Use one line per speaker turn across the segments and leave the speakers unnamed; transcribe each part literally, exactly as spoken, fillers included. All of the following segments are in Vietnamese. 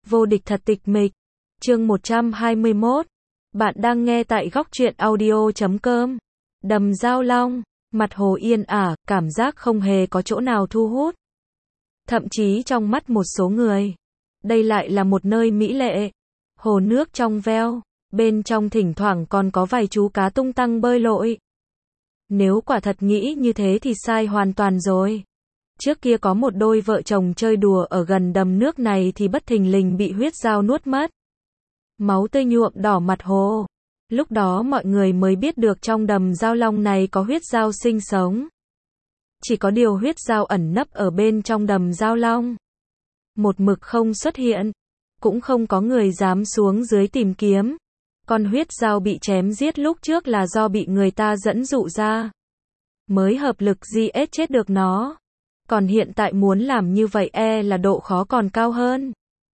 Vô địch thật tịch mịch. Chương một trăm hai mươi mốt. Bạn đang nghe tại góc truyện audio chấm com. Đầm Giao Long, mặt hồ yên ả, cảm giác không hề có chỗ nào thu hút. Thậm chí trong mắt một số người, đây lại là một nơi mỹ lệ. Hồ nước trong veo, bên trong thỉnh thoảng còn có vài chú cá tung tăng bơi lội. Nếu quả thật nghĩ như thế thì sai hoàn toàn rồi. Trước kia có một đôi vợ chồng chơi đùa ở gần đầm nước này thì bất thình lình bị huyết dao nuốt mất. Máu tươi nhuộm đỏ mặt hồ. Lúc đó mọi người mới biết được trong đầm Giao Long này có huyết dao sinh sống. Chỉ có điều huyết dao ẩn nấp ở bên trong đầm Giao Long. Một mực không xuất hiện. Cũng không có người dám xuống dưới tìm kiếm. Con huyết dao bị chém giết lúc trước là do bị người ta dẫn dụ ra. Mới hợp lực giết chết được nó. Còn hiện tại muốn làm như vậy e là độ khó còn cao hơn.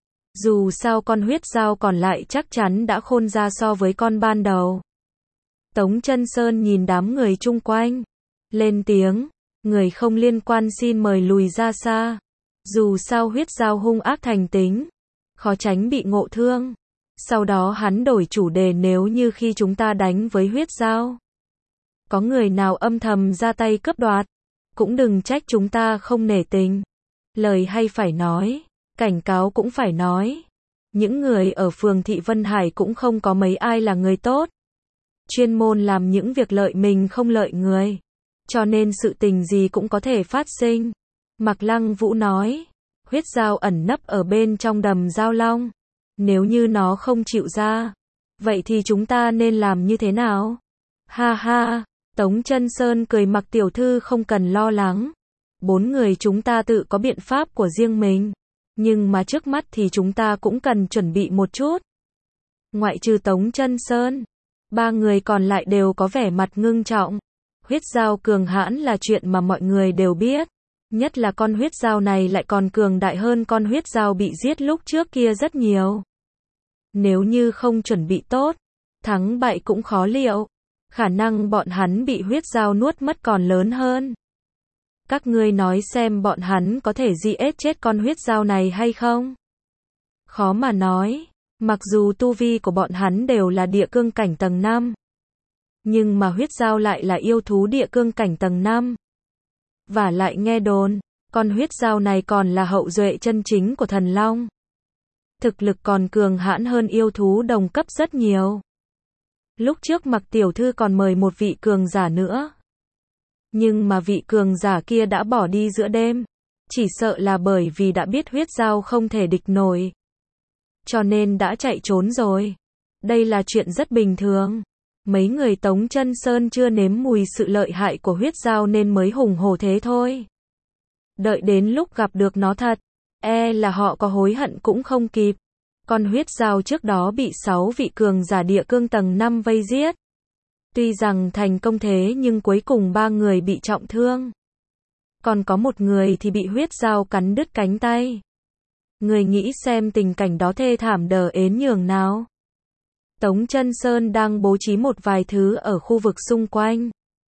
Dù sao con huyết dao còn lại chắc chắn đã khôn ra so với con ban đầu. Tống Chân Sơn nhìn đám người chung quanh. Lên tiếng. Người không liên quan xin mời lùi ra xa. Dù sao huyết dao hung ác thành tính. Khó tránh bị ngộ thương. Sau đó hắn đổi chủ đề, nếu như khi chúng ta đánh với huyết dao, có người nào âm thầm ra tay cướp đoạt, cũng đừng trách chúng ta không nể tình. Lời hay phải nói, cảnh cáo cũng phải nói. Những người ở phường Thị Vân Hải cũng không có mấy ai là người tốt. Chuyên môn làm những việc lợi mình không lợi người. Cho nên sự tình gì cũng có thể phát sinh. Mạc Lăng Vũ nói, huyết dao ẩn nấp ở bên trong đầm Giao Long. Nếu như nó không chịu ra, vậy thì chúng ta nên làm như thế nào? Ha ha, Tống Chân Sơn cười, Mạc tiểu thư không cần lo lắng. Bốn người chúng ta tự có biện pháp của riêng mình. Nhưng mà trước mắt thì chúng ta cũng cần chuẩn bị một chút. Ngoại trừ Tống Chân Sơn, ba người còn lại đều có vẻ mặt ngưng trọng. Huyết dao cường hãn là chuyện mà mọi người đều biết. Nhất là con huyết dao này lại còn cường đại hơn con huyết dao bị giết lúc trước kia rất nhiều. Nếu như không chuẩn bị tốt, thắng bại cũng khó liệu. Khả năng bọn hắn bị huyết dao nuốt mất còn lớn hơn. Các ngươi nói xem bọn hắn có thể giết chết con huyết dao này hay không? Khó mà nói. Mặc dù tu vi của bọn hắn đều là địa cương cảnh tầng năm, nhưng mà huyết dao lại là yêu thú địa cương cảnh tầng năm. Và lại nghe đồn, con huyết dao này còn là hậu duệ chân chính của thần long. Thực lực còn cường hãn hơn yêu thú đồng cấp rất nhiều. Lúc trước Mạc tiểu thư còn mời một vị cường giả nữa. Nhưng mà vị cường giả kia đã bỏ đi giữa đêm. Chỉ sợ là bởi vì đã biết huyết dao không thể địch nổi. Cho nên đã chạy trốn rồi. Đây là chuyện rất bình thường. Mấy người Tống Chân Sơn chưa nếm mùi sự lợi hại của huyết dao nên mới hùng hổ thế thôi. Đợi đến lúc gặp được nó thật, e là họ có hối hận cũng không kịp. Con huyết dao trước đó bị sáu vị cường giả địa cương tầng năm vây giết. Tuy rằng thành công thế nhưng cuối cùng ba người bị trọng thương. Còn có một người thì bị huyết dao cắn đứt cánh tay. Người nghĩ xem tình cảnh đó thê thảm đờ ến nhường nào. Tống Chân Sơn đang bố trí một vài thứ ở khu vực xung quanh.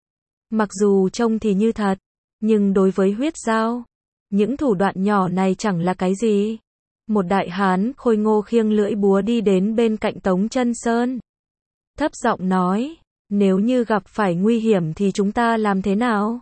Mặc dù trông thì như thật, nhưng đối với huyết dao, những thủ đoạn nhỏ này chẳng là cái gì. Một đại hán khôi ngô khiêng lưỡi búa đi đến bên cạnh Tống Chân Sơn. Thấp giọng nói, nếu như gặp phải nguy hiểm thì chúng ta làm thế nào?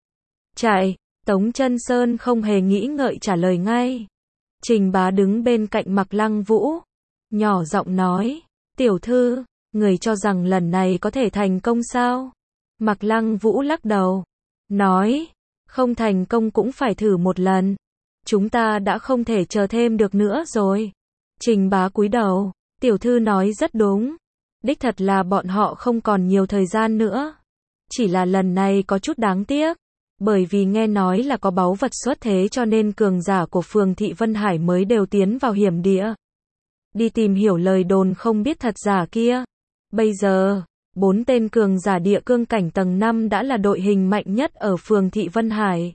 Chạy. Tống Chân Sơn không hề nghĩ ngợi trả lời ngay. Trình Bá đứng bên cạnh Mạc Lăng Vũ, nhỏ giọng nói, tiểu thư, người cho rằng lần này có thể thành công sao? Mạc Lăng Vũ lắc đầu, nói, không thành công cũng phải thử một lần. Chúng ta đã không thể chờ thêm được nữa rồi. Trình Bá cúi đầu, tiểu thư nói rất đúng. Đích thật là bọn họ không còn nhiều thời gian nữa. Chỉ là lần này có chút đáng tiếc. Bởi vì nghe nói là có báu vật xuất thế cho nên cường giả của phường Thị Vân Hải mới đều tiến vào hiểm địa. Đi tìm hiểu lời đồn không biết thật giả kia. Bây giờ, bốn tên cường giả địa cương cảnh tầng năm đã là đội hình mạnh nhất ở phường Thị Vân Hải.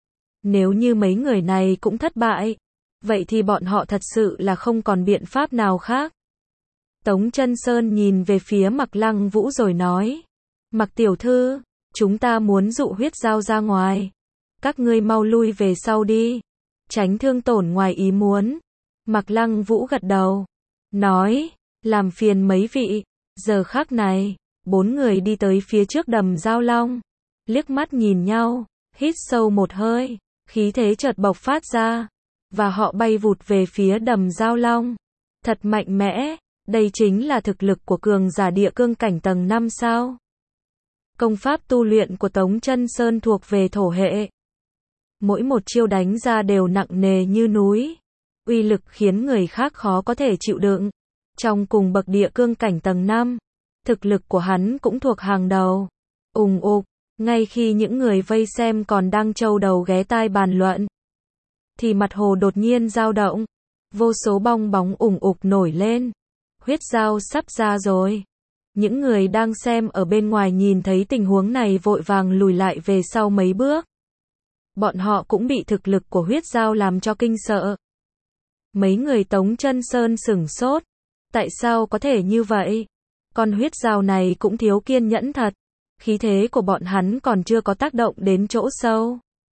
Nếu như mấy người này cũng thất bại, vậy thì bọn họ thật sự là không còn biện pháp nào khác. Tống Chân Sơn nhìn về phía Mạc Lăng Vũ rồi nói, Mạc tiểu thư, chúng ta muốn dụ huyết dao ra ngoài. Các ngươi mau lui về sau đi. Tránh thương tổn ngoài ý muốn. Mạc Lăng Vũ gật đầu, nói, làm phiền mấy vị. Giờ khắc này, bốn người đi tới phía trước đầm Giao Long, liếc mắt nhìn nhau, hít sâu một hơi, khí thế chợt bộc phát ra, và họ bay vụt về phía đầm Giao Long. Thật mạnh mẽ, đây chính là thực lực của cường giả địa cương cảnh tầng năm sao? Công pháp tu luyện của Tống Chân Sơn thuộc về thổ hệ. Mỗi một chiêu đánh ra đều nặng nề như núi, uy lực khiến người khác khó có thể chịu đựng. Trong cùng bậc địa cương cảnh tầng năm, thực lực của hắn cũng thuộc hàng đầu. Ùng ục, ngay khi những người vây xem còn đang trâu đầu ghé tai bàn luận, thì mặt hồ đột nhiên dao động, vô số bong bóng ùng ục nổi lên. Huyết giao sắp ra rồi. Những người đang xem ở bên ngoài nhìn thấy tình huống này vội vàng lùi lại về sau mấy bước. Bọn họ cũng bị thực lực của huyết giao làm cho kinh sợ. Mấy người Tống Chân Sơn sửng sốt. Tại sao có thể như vậy? Con huyết giao này cũng thiếu kiên nhẫn thật. Khí thế của bọn hắn còn chưa có tác động đến chỗ sâu.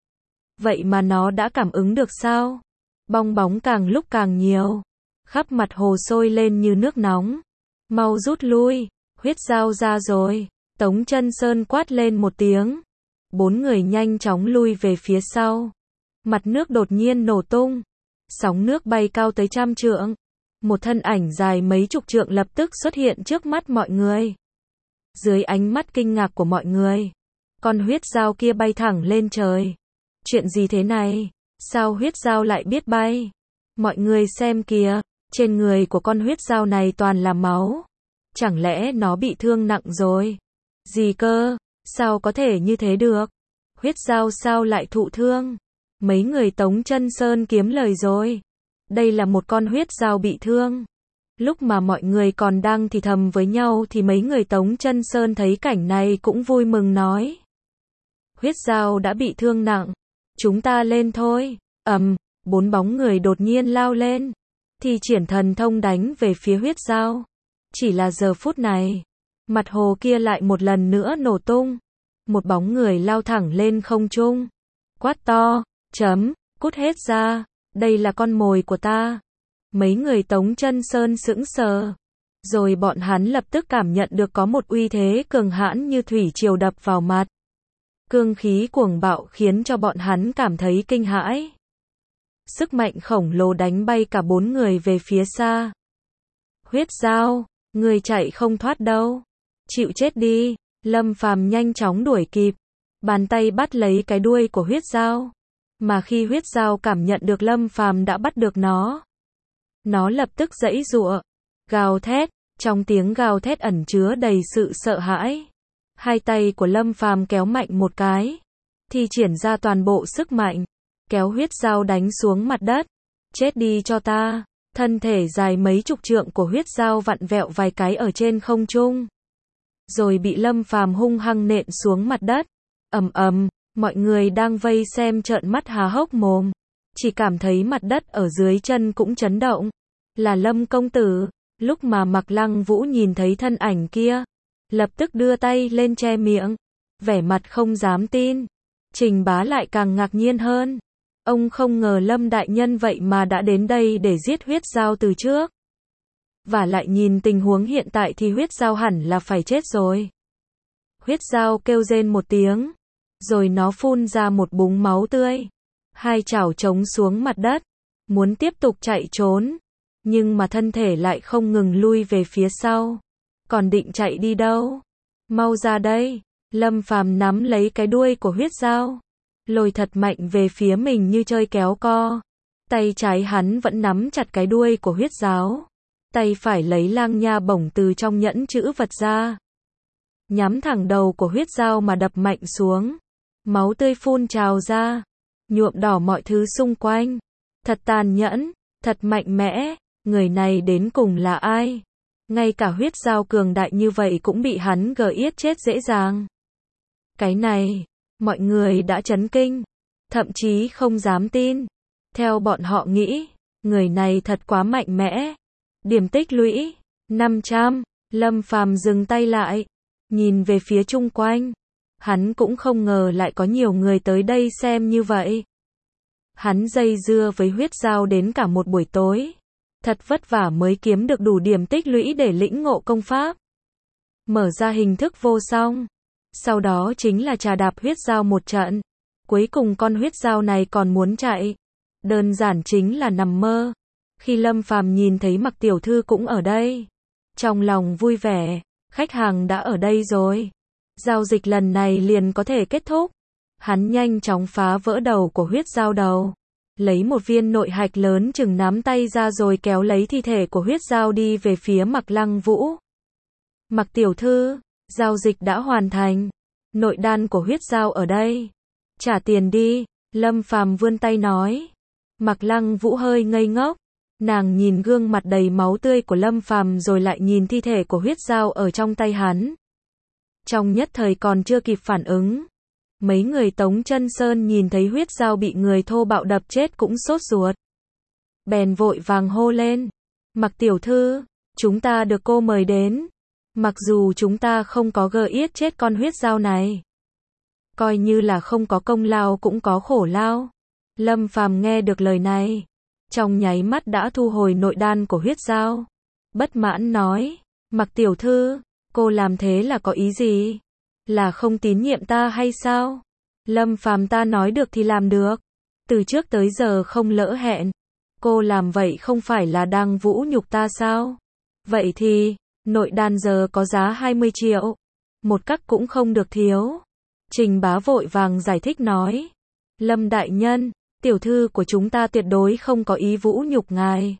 Vậy mà nó đã cảm ứng được sao? Bong bóng càng lúc càng nhiều. Khắp mặt hồ sôi lên như nước nóng. Mau rút lui, huyết giao ra rồi. Tống Chân Sơn quát lên một tiếng. Bốn người nhanh chóng lui về phía sau. Mặt nước đột nhiên nổ tung. Sóng nước bay cao tới trăm trượng. Một thân ảnh dài mấy chục trượng lập tức xuất hiện trước mắt mọi người. Dưới ánh mắt kinh ngạc của mọi người, con huyết giao kia bay thẳng lên trời. Chuyện gì thế này? Sao huyết giao lại biết bay? Mọi người xem kìa, trên người của con huyết giao này toàn là máu. Chẳng lẽ nó bị thương nặng rồi? Gì cơ? Sao có thể như thế được? Huyết giao sao lại thụ thương? Mấy người Tống Chân Sơn kiếm lời rồi. Đây là một con huyết giao bị thương. Lúc mà mọi người còn đang thì thầm với nhau thì mấy người Tống Chân Sơn thấy cảnh này cũng vui mừng nói. Huyết giao đã bị thương nặng. Chúng ta lên thôi. Ầm, bốn bóng người đột nhiên lao lên. Thi triển thần thông đánh về phía huyết giao. Chỉ là giờ phút này, mặt hồ kia lại một lần nữa nổ tung. Một bóng người lao thẳng lên không trung. Quát to, chấm, cút hết ra. Đây là con mồi của ta. Mấy người Tống Chân Sơn sững sờ. Rồi bọn hắn lập tức cảm nhận được có một uy thế cường hãn như thủy triều đập vào mặt. Cương khí cuồng bạo khiến cho bọn hắn cảm thấy kinh hãi. Sức mạnh khổng lồ đánh bay cả bốn người về phía xa. Huyết giao, người chạy không thoát đâu. Chịu chết đi. Lâm Phàm nhanh chóng đuổi kịp. Bàn tay bắt lấy cái đuôi của huyết giao. Mà khi huyết giao cảm nhận được Lâm Phàm đã bắt được nó, nó lập tức giãy giụa, gào thét, trong tiếng gào thét ẩn chứa đầy sự sợ hãi. Hai tay của Lâm Phàm kéo mạnh một cái, thi triển ra toàn bộ sức mạnh, kéo huyết giao đánh xuống mặt đất. Chết đi cho ta. Thân thể dài mấy chục trượng của huyết giao vặn vẹo vài cái ở trên không trung, rồi bị Lâm Phàm hung hăng nện xuống mặt đất. Ầm ầm, mọi người đang vây xem trợn mắt há hốc mồm, chỉ cảm thấy mặt đất ở dưới chân cũng chấn động. Là Lâm công tử. Lúc mà Mạc Lăng Vũ nhìn thấy thân ảnh kia, lập tức đưa tay lên che miệng, vẻ mặt không dám tin. Trình Bá lại càng ngạc nhiên hơn. Ông không ngờ Lâm đại nhân vậy mà đã đến đây để giết huyết giao từ trước. Và lại nhìn tình huống hiện tại thì huyết giao hẳn là phải chết rồi. Huyết giao kêu rên một tiếng, rồi nó phun ra một búng máu tươi. Hai chảo trống xuống mặt đất, muốn tiếp tục chạy trốn, nhưng mà thân thể lại không ngừng lui về phía sau. Còn định chạy đi đâu? Mau ra đây. Lâm Phàm nắm lấy cái đuôi của huyết giao, lôi thật mạnh về phía mình như chơi kéo co. Tay trái hắn vẫn nắm chặt cái đuôi của huyết giao, tay phải lấy lang nha bổng từ trong nhẫn chữ vật ra, nhắm thẳng đầu của huyết giao mà đập mạnh xuống. Máu tươi phun trào ra, nhuộm đỏ mọi thứ xung quanh. Thật tàn nhẫn, thật mạnh mẽ. Người này đến cùng là ai? Ngay cả huyết giao cường đại như vậy cũng bị hắn gờ yết chết dễ dàng. Cái này, mọi người đã chấn kinh, thậm chí không dám tin. Theo bọn họ nghĩ, người này thật quá mạnh mẽ. Điểm tích lũy năm trăm. Lâm Phàm dừng tay lại, nhìn về phía chung quanh. Hắn cũng không ngờ lại có nhiều người tới đây xem như vậy. Hắn dây dưa với huyết giao đến cả một buổi tối. thật vất vả mới kiếm được đủ điểm tích lũy để lĩnh ngộ công pháp. Mở ra hình thức vô song. Sau đó chính là trà đạp huyết dao một trận. Cuối cùng con huyết dao này còn muốn chạy. Đơn giản chính là nằm mơ. Khi Lâm Phàm nhìn thấy Mặc tiểu thư cũng ở đây, trong lòng vui vẻ, khách hàng đã ở đây rồi. Giao dịch lần này liền có thể kết thúc. Hắn nhanh chóng phá vỡ đầu của huyết dao đầu, lấy một viên nội hạch lớn chừng nắm tay ra rồi kéo lấy thi thể của huyết dao đi về phía Mặc Lăng Vũ. Mặc tiểu thư, giao dịch đã hoàn thành. Nội đan của huyết dao ở đây. Trả tiền đi, Lâm Phàm vươn tay nói. Mặc Lăng Vũ hơi ngây ngốc. Nàng nhìn gương mặt đầy máu tươi của Lâm Phàm rồi lại nhìn thi thể của huyết dao ở trong tay hắn. Trong nhất thời còn chưa kịp phản ứng. Mấy người Tống Chân Sơn nhìn thấy huyết dao bị người thô bạo đập chết cũng sốt ruột. Bèn vội vàng hô lên. Mặc tiểu thư, chúng ta được cô mời đến. Mặc dù chúng ta không có gờ yết chết con huyết dao này, coi như là không có công lao cũng có khổ lao. Lâm Phàm nghe được lời này, trong nháy mắt đã thu hồi nội đan của huyết dao. Bất mãn nói, Mặc tiểu thư, cô làm thế là có ý gì? Là không tín nhiệm ta hay sao? Lâm Phàm ta nói được thì làm được. Từ trước tới giờ không lỡ hẹn. Cô làm vậy không phải là đang vũ nhục ta sao? Vậy thì, nội đan giờ có giá hai mươi triệu. Một cắc cũng không được thiếu. Trình Bá vội vàng giải thích nói. Lâm đại nhân, tiểu thư của chúng ta tuyệt đối không có ý vũ nhục ngài.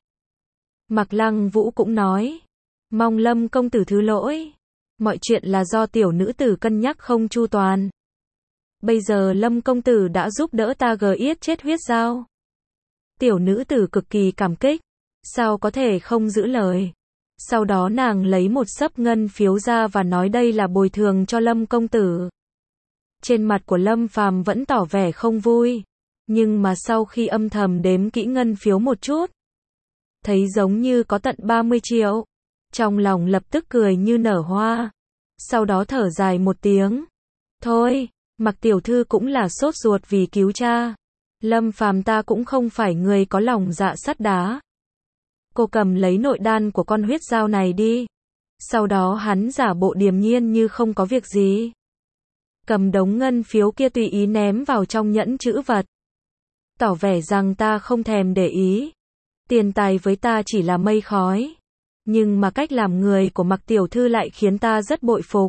Mặc Lăng Vũ cũng nói. Mong Lâm công tử thứ lỗi. Mọi chuyện là do tiểu nữ tử cân nhắc không chu toàn. Bây giờ Lâm công tử đã giúp đỡ ta gờ yết chết huyết dao. Tiểu nữ tử cực kỳ cảm kích. Sao có thể không giữ lời. Sau đó nàng lấy một xấp ngân phiếu ra và nói đây là bồi thường cho Lâm công tử. Trên mặt của Lâm Phàm vẫn tỏ vẻ không vui. Nhưng mà sau khi âm thầm đếm kỹ ngân phiếu một chút, thấy giống như có tận ba mươi triệu. Trong lòng lập tức cười như nở hoa. Sau đó thở dài một tiếng. Thôi, Mặc tiểu thư cũng là sốt ruột vì cứu cha. Lâm Phàm ta cũng không phải người có lòng dạ sắt đá. Cô cầm lấy nội đan của con huyết dao này đi. Sau đó hắn giả bộ điềm nhiên như không có việc gì. Cầm đống ngân phiếu kia tùy ý ném vào trong nhẫn trữ vật. Tỏ vẻ rằng ta không thèm để ý. Tiền tài với ta chỉ là mây khói. Nhưng mà cách làm người của Mặc tiểu thư lại khiến ta rất bội phục.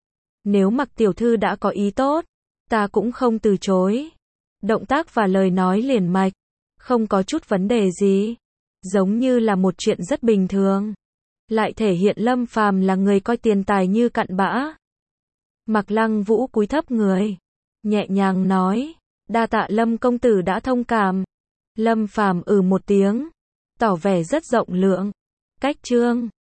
Nếu Mặc tiểu thư đã có ý tốt, ta cũng không từ chối. Động tác và lời nói liền mạch, không có chút vấn đề gì. Giống như là một chuyện rất bình thường. Lại thể hiện Lâm Phàm là người coi tiền tài như cặn bã. Mặc Lăng Vũ cúi thấp người, nhẹ nhàng nói, đa tạ Lâm công tử đã thông cảm. Lâm Phàm ừ một tiếng, tỏ vẻ rất rộng lượng. Cách chương